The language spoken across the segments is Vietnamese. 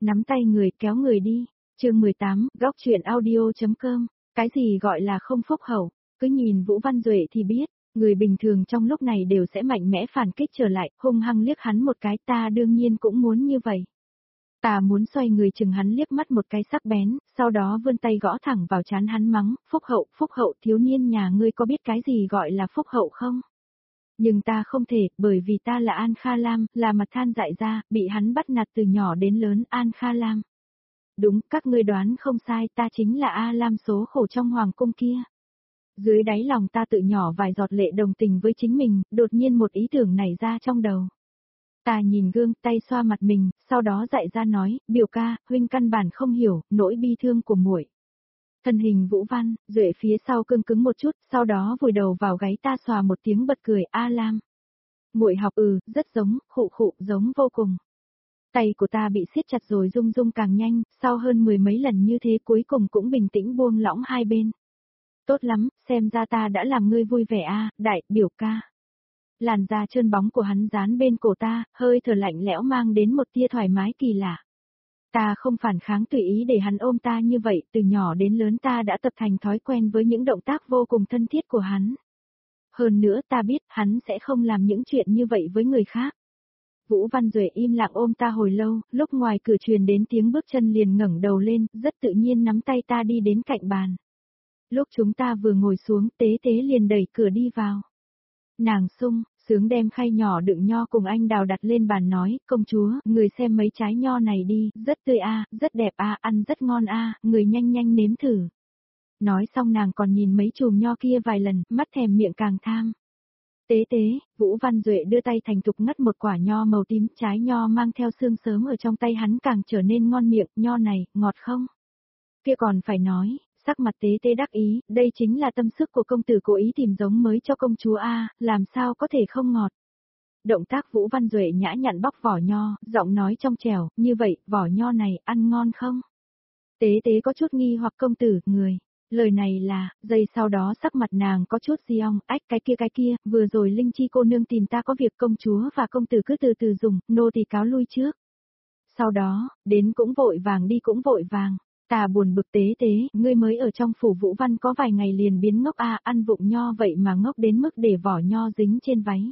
Nắm tay người kéo người đi. Chương 18, góc truyện audio.com. Cái gì gọi là không phúc hậu? Cứ nhìn Vũ Văn Duệ thì biết, người bình thường trong lúc này đều sẽ mạnh mẽ phản kích trở lại, hung hăng liếc hắn một cái, ta đương nhiên cũng muốn như vậy. Ta muốn xoay người chừng hắn liếc mắt một cái sắc bén, sau đó vươn tay gõ thẳng vào trán hắn mắng, phúc hậu thiếu niên nhà ngươi có biết cái gì gọi là phúc hậu không? Nhưng ta không thể, bởi vì ta là An Kha Lam, là mặt than dại ra, bị hắn bắt nạt từ nhỏ đến lớn, An Kha Lam. Đúng, các ngươi đoán không sai, ta chính là A Lam số khổ trong hoàng cung kia. Dưới đáy lòng ta tự nhỏ vài giọt lệ đồng tình với chính mình, đột nhiên một ý tưởng nảy ra trong đầu. Ta nhìn gương, tay xoa mặt mình, sau đó dạy ra nói, biểu ca, huynh căn bản không hiểu, nỗi bi thương của muội. Thân hình Vũ Văn, Duệ phía sau cứng cứng một chút, sau đó vùi đầu vào gáy ta xòa một tiếng bật cười, A Lam. Muội học rất giống, khụ giống vô cùng. Tay của ta bị siết chặt rồi rung rung càng nhanh, sau hơn 10 mấy lần như thế cuối cùng cũng bình tĩnh buông lỏng hai bên. Tốt lắm, xem ra ta đã làm ngươi vui vẻ đại, biểu ca. Làn da trơn bóng của hắn dán bên cổ ta, hơi thở lạnh lẽo mang đến một tia thoải mái kỳ lạ. Ta không phản kháng tùy ý để hắn ôm ta như vậy, từ nhỏ đến lớn ta đã tập thành thói quen với những động tác vô cùng thân thiết của hắn. Hơn nữa ta biết hắn sẽ không làm những chuyện như vậy với người khác. Vũ Văn Duệ im lặng ôm ta hồi lâu, lúc ngoài cửa truyền đến tiếng bước chân liền ngẩng đầu lên, rất tự nhiên nắm tay ta đi đến cạnh bàn. Lúc chúng ta vừa ngồi xuống, Tế Tế liền đẩy cửa đi vào. Nàng sung sướng đem khay nhỏ đựng nho cùng anh đào đặt lên bàn nói, công chúa, người xem mấy trái nho này đi, rất tươi rất đẹp ăn rất ngon người nhanh nhanh nếm thử. Nói xong nàng còn nhìn mấy chùm nho kia vài lần, mắt thèm miệng càng tham. Tế Tế, Vũ Văn Duệ đưa tay thành thục ngắt một quả nho màu tím, trái nho mang theo xương sớm ở trong tay hắn càng trở nên ngon miệng, nho này, ngọt không? Kia còn phải nói, sắc mặt Tế Tế đắc ý, đây chính là tâm sức của công tử cố ý tìm giống mới cho công chúa làm sao có thể không ngọt. Động tác Vũ Văn Duệ nhã nhặn bóc vỏ nho, giọng nói trong trẻo, như vậy, vỏ nho này, ăn ngon không? Tế Tế có chút nghi hoặc công tử, người. Lời này là, giây sau đó sắc mặt nàng có chút ong, cái kia, vừa rồi Linh Chi cô nương tìm ta có việc công chúa và công tử cứ từ từ dùng, nô tỳ cáo lui trước. Sau đó, đến cũng vội vàng đi cũng vội vàng. Ta buồn bực Tế Tế, ngươi mới ở trong phủ Vũ Văn có vài ngày liền biến ngốc ăn vụng nho vậy mà ngốc đến mức để vỏ nho dính trên váy.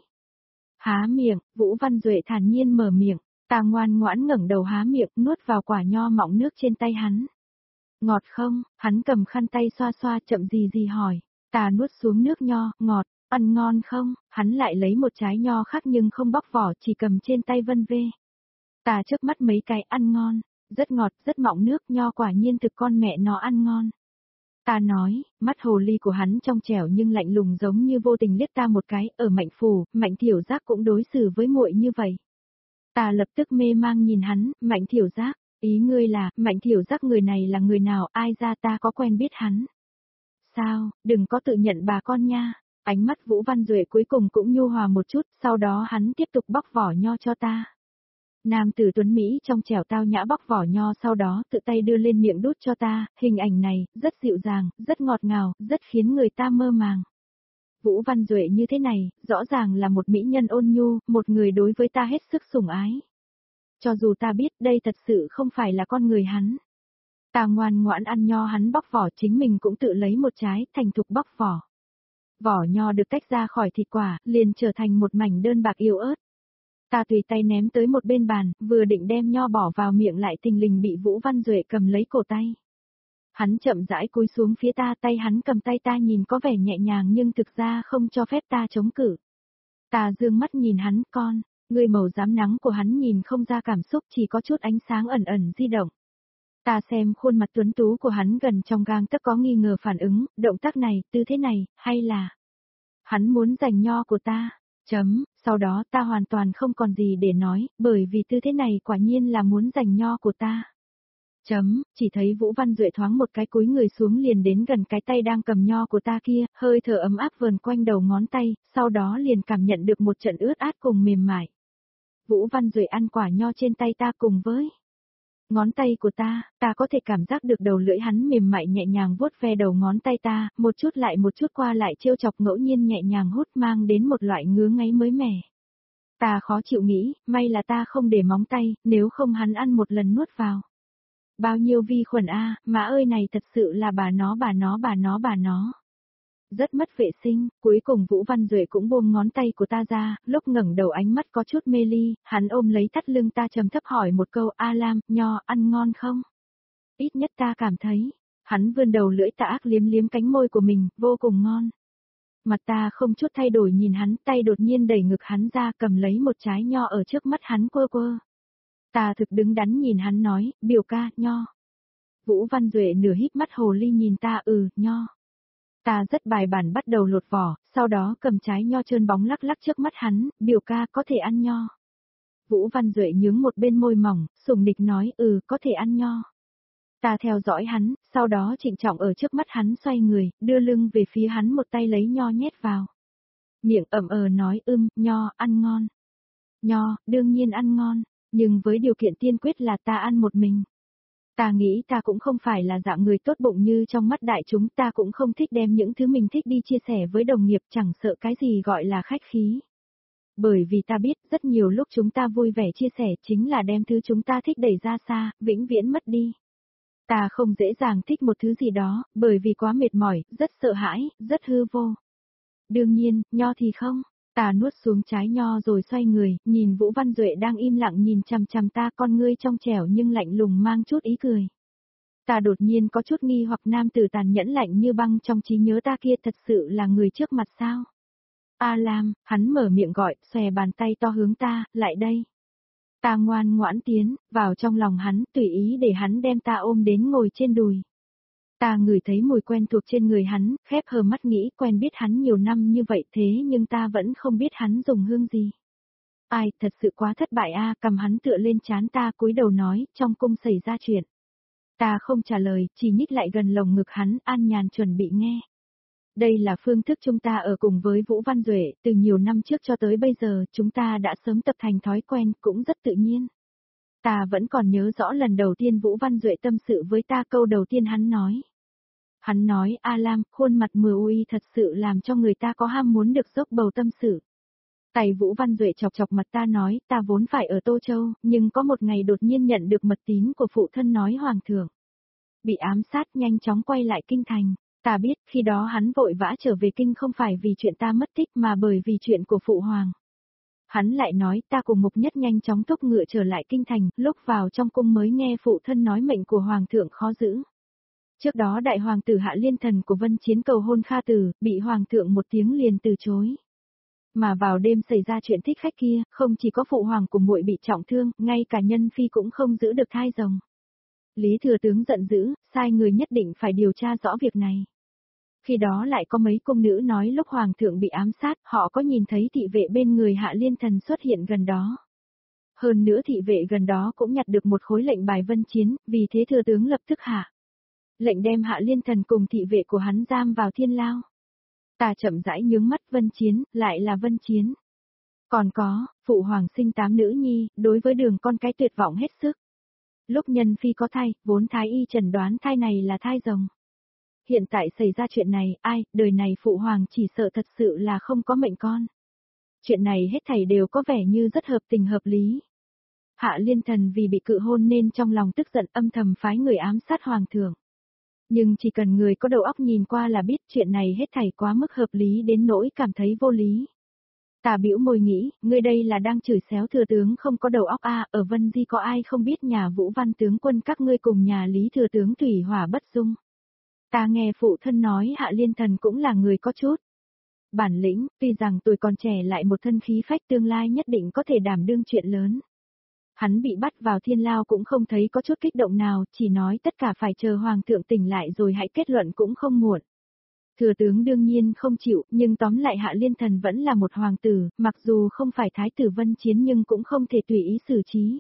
Há miệng, Vũ Văn Duệ thản nhiên mở miệng, ta ngoan ngoãn ngẩng đầu há miệng, nuốt vào quả nho mọng nước trên tay hắn. Ngọt không? Hắn cầm khăn tay xoa xoa chậm gì hỏi. Ta nuốt xuống nước nho, ngọt, ăn ngon không? Hắn lại lấy một trái nho khác nhưng không bóc vỏ, chỉ cầm trên tay vân vê. Ta chớp mắt mấy cái, ăn ngon, rất ngọt, rất mọng nước, nho quả nhiên thực con mẹ nó ăn ngon. Ta nói, mắt hồ ly của hắn trong trẻo nhưng lạnh lùng giống như vô tình liếc ta một cái, ở Mạnh phủ, Mạnh Thiểu Giác cũng đối xử với muội như vậy. Ta lập tức mê mang nhìn hắn, Mạnh Thiểu Giác. Ý ngươi là, Mạnh Thiểu Giác người này là người nào, ai ra ta có quen biết hắn. Sao, đừng có tự nhận bà con nha. Ánh mắt Vũ Văn Duệ cuối cùng cũng nhu hòa một chút, sau đó hắn tiếp tục bóc vỏ nho cho ta. Nam tử tuấn Mỹ trong trẻo tao nhã bóc vỏ nho sau đó tự tay đưa lên miệng đút cho ta, hình ảnh này, rất dịu dàng, rất ngọt ngào, rất khiến người ta mơ màng. Vũ Văn Duệ như thế này, rõ ràng là một mỹ nhân ôn nhu, một người đối với ta hết sức sủng ái. Cho dù ta biết đây thật sự không phải là con người hắn. Ta ngoan ngoãn ăn nho hắn bóc vỏ chính mình cũng tự lấy một trái thành thục bóc vỏ. Vỏ nho được tách ra khỏi thịt quả, liền trở thành một mảnh đơn bạc yếu ớt. Ta tùy tay ném tới một bên bàn, vừa định đem nho bỏ vào miệng lại thình lình bị Vũ Văn Duệ cầm lấy cổ tay. Hắn chậm rãi cúi xuống phía ta, tay hắn cầm tay ta nhìn có vẻ nhẹ nhàng nhưng thực ra không cho phép ta chống cự. Ta dương mắt nhìn hắn, người màu rám nắng của hắn nhìn không ra cảm xúc, chỉ có chút ánh sáng ẩn ẩn di động. Ta xem khuôn mặt tuấn tú của hắn gần trong gang tấc có nghi ngờ phản ứng, động tác này, tư thế này, hay là hắn muốn giành nho của ta. Sau đó ta hoàn toàn không còn gì để nói, bởi vì tư thế này quả nhiên là muốn giành nho của ta. Chỉ thấy Vũ Văn Duệ thoáng một cái cúi người xuống liền đến gần cái tay đang cầm nho của ta kia, hơi thở ấm áp vờn quanh đầu ngón tay, sau đó liền cảm nhận được một trận ướt át cùng mềm mại. Vũ Văn Duệ ăn quả nho trên tay ta cùng với ngón tay của ta có thể cảm giác được đầu lưỡi hắn mềm mại nhẹ nhàng vuốt ve đầu ngón tay ta, một chút lại một chút qua lại trêu chọc ngẫu nhiên nhẹ nhàng hút mang đến một loại ngứa ngáy mới mẻ. Ta khó chịu nghĩ, may là ta không để móng tay, nếu không hắn ăn một lần nuốt vào. Bao nhiêu vi khuẩn a, má ơi này thật sự là bà nó. Rất mất vệ sinh, cuối cùng Vũ Văn Duệ cũng buông ngón tay của ta ra, lúc ngẩng đầu ánh mắt có chút mê ly, hắn ôm lấy thắt lưng ta trầm thấp hỏi một câu, A Lam, nho ăn ngon không? Ít nhất ta cảm thấy, hắn vươn đầu lưỡi tà ác liếm liếm cánh môi của mình, vô cùng ngon. Mặt ta không chút thay đổi nhìn hắn, tay đột nhiên đẩy ngực hắn ra cầm lấy một trái nho ở trước mắt hắn quơ quơ. Ta thực đứng đắn nhìn hắn nói, biểu ca, nho. Vũ Văn Duệ nửa híp mắt hồ ly nhìn ta, nho. Ta rất bài bản bắt đầu lột vỏ, sau đó cầm trái nho trơn bóng lắc lắc trước mắt hắn, biểu ca có thể ăn nho. Vũ Văn Duệ nhướng một bên môi mỏng, sủng nịch nói, có thể ăn nho. Ta theo dõi hắn, sau đó trịnh trọng ở trước mắt hắn xoay người, đưa lưng về phía hắn một tay lấy nho nhét vào. Miệng nói nho, ăn ngon. Nho, đương nhiên ăn ngon, nhưng với điều kiện tiên quyết là ta ăn một mình. Ta nghĩ ta cũng không phải là dạng người tốt bụng như trong mắt đại chúng, ta cũng không thích đem những thứ mình thích đi chia sẻ với đồng nghiệp, chẳng sợ cái gì gọi là khách khí. Bởi vì ta biết, rất nhiều lúc chúng ta vui vẻ chia sẻ chính là đem thứ chúng ta thích đẩy ra xa, vĩnh viễn mất đi. Ta không dễ dàng thích một thứ gì đó, bởi vì quá mệt mỏi, rất sợ hãi, rất hư vô. Đương nhiên, nho thì không. Ta nuốt xuống trái nho rồi xoay người, nhìn Vũ Văn Duệ đang im lặng nhìn chằm chằm ta, con ngươi trong trẻo nhưng lạnh lùng mang chút ý cười. Ta đột nhiên có chút nghi hoặc nam tử tàn nhẫn lạnh như băng trong trí nhớ ta kia thật sự là người trước mặt sao? A Lam, hắn mở miệng gọi, xòe bàn tay to hướng ta, lại đây. Ta ngoan ngoãn tiến, vào trong lòng hắn, tùy ý để hắn đem ta ôm đến ngồi trên đùi. Ta ngửi thấy mùi quen thuộc trên người hắn, khép hờ mắt nghĩ quen biết hắn nhiều năm như vậy thế nhưng ta vẫn không biết hắn dùng hương gì. Ai, thật sự quá thất bại a, cầm hắn tựa lên trán ta cúi đầu nói, trong cung xảy ra chuyện. Ta không trả lời, chỉ nhích lại gần lồng ngực hắn, an nhàn chuẩn bị nghe. Đây là phương thức chúng ta ở cùng với Vũ Văn Duệ, từ nhiều năm trước cho tới bây giờ, chúng ta đã sớm tập thành thói quen, cũng rất tự nhiên. Ta vẫn còn nhớ rõ lần đầu tiên Vũ Văn Duệ tâm sự với ta, câu đầu tiên hắn nói. Hắn nói, A Lam, khuôn mặt mờ uy thật sự làm cho người ta có ham muốn được dốc bầu tâm sự. Tay Vũ Văn Duệ chọc chọc mặt ta nói, ta vốn phải ở Tô Châu, nhưng có một ngày đột nhiên nhận được mật tín của phụ thân nói hoàng thượng. Bị ám sát nhanh chóng quay lại kinh thành. Ta biết, khi đó hắn vội vã trở về kinh không phải vì chuyện ta mất tích mà bởi vì chuyện của phụ hoàng. Hắn lại nói ta cùng Mục Nhất nhanh chóng thúc ngựa trở lại kinh thành, lúc vào trong cung mới nghe phụ thân nói mệnh của hoàng thượng khó giữ. Trước đó đại hoàng tử Hạ Liên Thần của Vân Chiến cầu hôn Kha Tử, bị hoàng thượng một tiếng liền từ chối. Mà vào đêm xảy ra chuyện thích khách kia, không chỉ có phụ hoàng của muội bị trọng thương, ngay cả nhân phi cũng không giữ được thai rồng. Lý thừa tướng giận dữ, sai người nhất định phải điều tra rõ việc này. Khi đó lại có mấy cung nữ nói lúc hoàng thượng bị ám sát, họ có nhìn thấy thị vệ bên người Hạ Liên Thần xuất hiện gần đó. Hơn nữa thị vệ gần đó cũng nhặt được một khối lệnh bài Vân Chiến, vì thế thừa tướng lập tức hạ lệnh đem Hạ Liên Thần cùng thị vệ của hắn giam vào thiên lao. Ta chậm rãi nhướng mắt, Vân Chiến, lại là Vân Chiến. Còn có, phụ hoàng sinh 8 nữ nhi, đối với đường con cái tuyệt vọng hết sức. Lúc nhân phi có thai, vốn thái y chẩn đoán thai này là thai rồng. Hiện tại xảy ra chuyện này, đời này phụ hoàng chỉ sợ thật sự là không có mệnh con. Chuyện này hết thảy đều có vẻ như rất hợp tình hợp lý. Hạ Liên Thần vì bị cự hôn nên trong lòng tức giận âm thầm phái người ám sát hoàng thượng. Nhưng chỉ cần người có đầu óc nhìn qua là biết chuyện này hết thảy quá mức hợp lý đến nỗi cảm thấy vô lý. Ta bĩu môi nghĩ, ngươi đây là đang chửi xéo thừa tướng không có đầu óc ở Vân Di có ai không biết nhà Vũ Văn tướng quân các ngươi cùng nhà Lý thừa tướng thủy hỏa bất dung. Ta nghe phụ thân nói Hạ Liên Thần cũng là người có chút bản lĩnh, tuy rằng tuổi còn trẻ lại một thân khí phách tương lai nhất định có thể đảm đương chuyện lớn. Hắn bị bắt vào thiên lao cũng không thấy có chút kích động nào, chỉ nói tất cả phải chờ hoàng thượng tỉnh lại rồi hãy kết luận cũng không muộn. Thừa tướng đương nhiên không chịu, nhưng tóm lại Hạ Liên Thần vẫn là một hoàng tử, mặc dù không phải thái tử Vân Chiến nhưng cũng không thể tùy ý xử trí.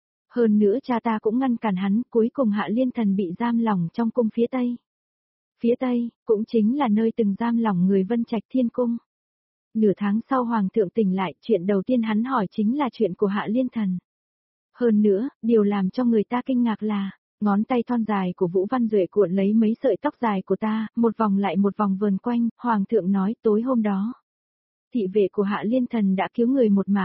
Hơn nữa cha ta cũng ngăn cản hắn, cuối cùng Hạ Liên Thần bị giam lỏng trong cung phía Tây. Phía Tây, cũng chính là nơi từng giam lỏng người Vân Trạch Thiên Cung. Nửa tháng sau hoàng thượng tỉnh lại, chuyện đầu tiên hắn hỏi chính là chuyện của Hạ Liên Thần. Hơn nữa, điều làm cho người ta kinh ngạc là, ngón tay thon dài của Vũ Văn Duệ cuộn lấy mấy sợi tóc dài của ta, một vòng lại một vòng vờn quanh, hoàng thượng nói tối hôm đó. Thị vệ của Hạ Liên Thần đã cứu người một mạng,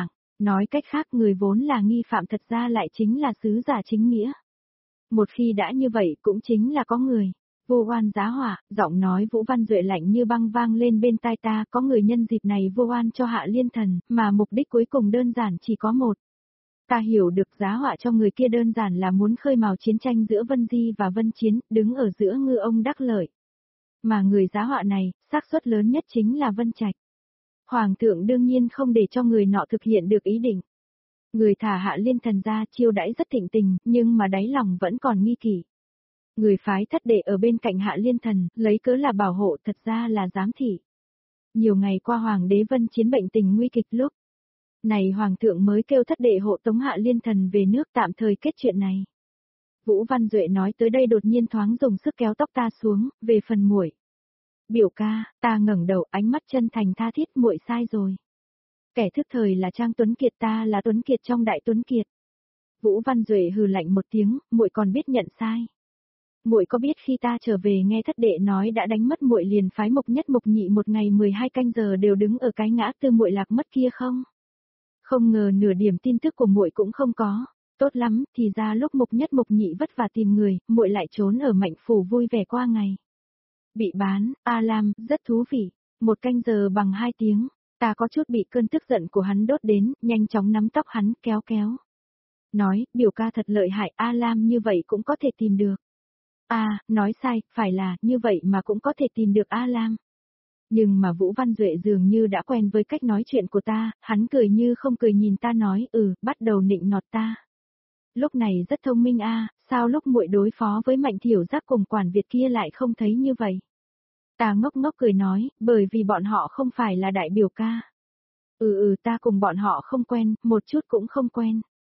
Nói cách khác người vốn là nghi phạm thật ra lại chính là sứ giả chính nghĩa. Một khi đã như vậy cũng chính là có người. Vô oan giá họa, giọng nói Vũ Văn Duệ lạnh như băng vang lên bên tai ta, có người nhân dịp này vô oan cho Hạ Liên Thần, mà mục đích cuối cùng đơn giản chỉ có một. Ta hiểu được giá họa cho người kia đơn giản là muốn khơi mào chiến tranh giữa Vân Di và Vân Chiến, đứng ở giữa ngư ông đắc lợi. Mà người giá họa này, xác suất lớn nhất chính là Vân Trạch. Hoàng thượng đương nhiên không để cho người nọ thực hiện được ý định. Người thả Hạ Liên Thần ra chiêu đãi rất thịnh tình, nhưng mà đáy lòng vẫn còn nghi kỵ. Người phái thất đệ ở bên cạnh Hạ Liên Thần, lấy cớ là bảo hộ thật ra là giám thị. Nhiều ngày qua Hoàng đế Vân Chiến bệnh tình nguy kịch lúc. Này Hoàng thượng mới kêu thất đệ hộ tống Hạ Liên Thần về nước tạm thời kết chuyện này. Vũ Văn Duệ nói tới đây đột nhiên thoáng dùng sức kéo tóc ta xuống, về phần muội. Biểu ca, ta ngẩng đầu ánh mắt chân thành tha thiết, muội sai rồi. Kẻ thức thời là Trang Tuấn Kiệt, ta là Tuấn Kiệt trong Đại Tuấn Kiệt. Vũ Văn Duệ hừ lạnh một tiếng, muội còn biết nhận sai. Muội có biết khi ta trở về nghe thất đệ nói đã đánh mất muội liền phái Mục Nhất Mục Nhị một ngày 12 canh giờ đều đứng ở cái ngã tư muội lạc mất kia không? Không ngờ nửa điểm tin tức của muội cũng không có. Tốt lắm, thì ra lúc Mục Nhất Mục Nhị vất vả tìm người, muội lại trốn ở Mạnh phủ vui vẻ qua ngày. Bị bán, A Lam, rất thú vị. 1 canh giờ bằng 2 tiếng. Ta có chút bị cơn tức giận của hắn đốt đến, nhanh chóng nắm tóc hắn, kéo kéo. Nói, biểu ca thật lợi hại, A Lam như vậy cũng có thể tìm được. Nói sai, phải là, như vậy mà cũng có thể tìm được A Lam. Nhưng mà Vũ Văn Duệ dường như đã quen với cách nói chuyện của ta, hắn cười như không cười nhìn ta nói, bắt đầu nịnh nọt ta. Lúc này rất thông minh sao lúc muội đối phó với Mạnh Thiểu Giác cùng quản Việt kia lại không thấy như vậy. Ta ngốc ngốc cười nói, bởi vì bọn họ không phải là đại biểu ca. Ta cùng bọn họ không quen, một chút cũng không quen.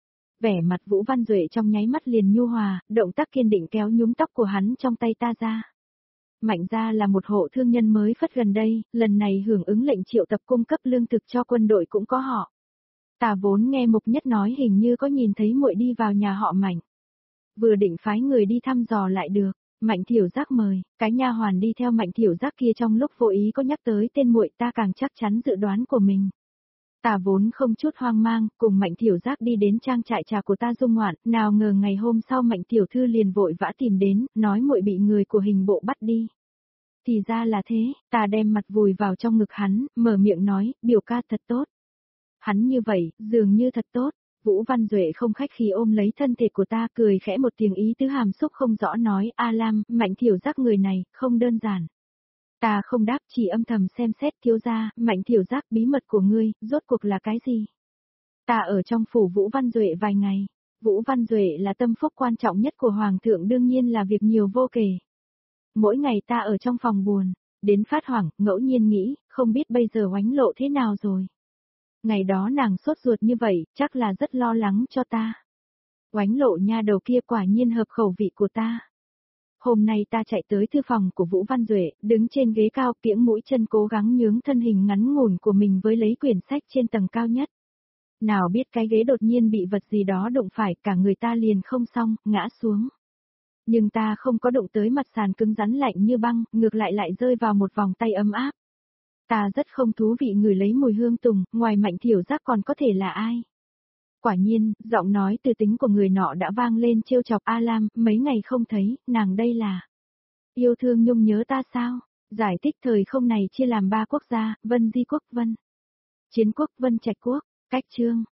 Vẻ mặt Vũ Văn Duệ trong nháy mắt liền nhu hòa, động tác kiên định kéo nhúm tóc của hắn trong tay ta ra. Mạnh gia là một hộ thương nhân mới phất gần đây, lần này hưởng ứng lệnh triệu tập cung cấp lương thực cho quân đội cũng có họ. Ta vốn nghe Mục Nhất nói hình như có nhìn thấy muội đi vào nhà họ Mạnh. Vừa định phái người đi thăm dò lại được, Mạnh Thiểu Giác mời, cái nha hoàn đi theo Mạnh Thiểu Giác kia trong lúc vô ý có nhắc tới tên muội, ta càng chắc chắn dự đoán của mình. Ta vốn không chút hoang mang, cùng Mạnh Thiểu Giác đi đến trang trại trà của ta dung ngoạn, nào ngờ ngày hôm sau Mạnh Tiểu Thư liền vội vã tìm đến, nói muội bị người của hình bộ bắt đi. Thì ra là thế, ta đem mặt vùi vào trong ngực hắn, mở miệng nói, biểu ca thật tốt. Hắn như vậy, dường như thật tốt. Vũ Văn Duệ không khách khí ôm lấy thân thể của ta, cười khẽ một tiếng ý tứ hàm xúc không rõ nói, A Lam, Mạnh Thiểu Giác người này, không đơn giản. Ta không đáp, chỉ âm thầm xem xét, thiếu gia, Mạnh Thiểu Giác, bí mật của ngươi, rốt cuộc là cái gì? Ta ở trong phủ Vũ Văn Duệ vài ngày. Vũ Văn Duệ là tâm phúc quan trọng nhất của Hoàng thượng, đương nhiên là việc nhiều vô kể. Mỗi ngày ta ở trong phòng buồn, đến phát hoảng, ngẫu nhiên nghĩ, không biết bây giờ Oánh Lộ thế nào rồi. Ngày đó nàng sốt ruột như vậy, chắc là rất lo lắng cho ta. Oánh Lộ nha đầu kia quả nhiên hợp khẩu vị của ta. Hôm nay ta chạy tới thư phòng của Vũ Văn Duệ, đứng trên ghế cao, kiễng mũi chân cố gắng nhướng thân hình ngắn ngủn của mình với lấy quyển sách trên tầng cao nhất. Nào biết cái ghế đột nhiên bị vật gì đó đụng phải, cả người ta liền không xong, ngã xuống. Nhưng ta không có đụng tới mặt sàn cứng rắn lạnh như băng, ngược lại rơi vào một vòng tay ấm áp. Ta rất không thú vị ngửi lấy mùi hương tùng, ngoài Mạnh Thiểu Giác còn có thể là ai? Quả nhiên, giọng nói từ tính của người nọ đã vang lên trêu chọc, A Lam, mấy ngày không thấy, nàng đây là yêu thương nhung nhớ ta sao? Giải thích thời không này chia làm 3 quốc gia, Vân Di quốc, Vân Chiến quốc, Vân Trạch quốc. Cách chương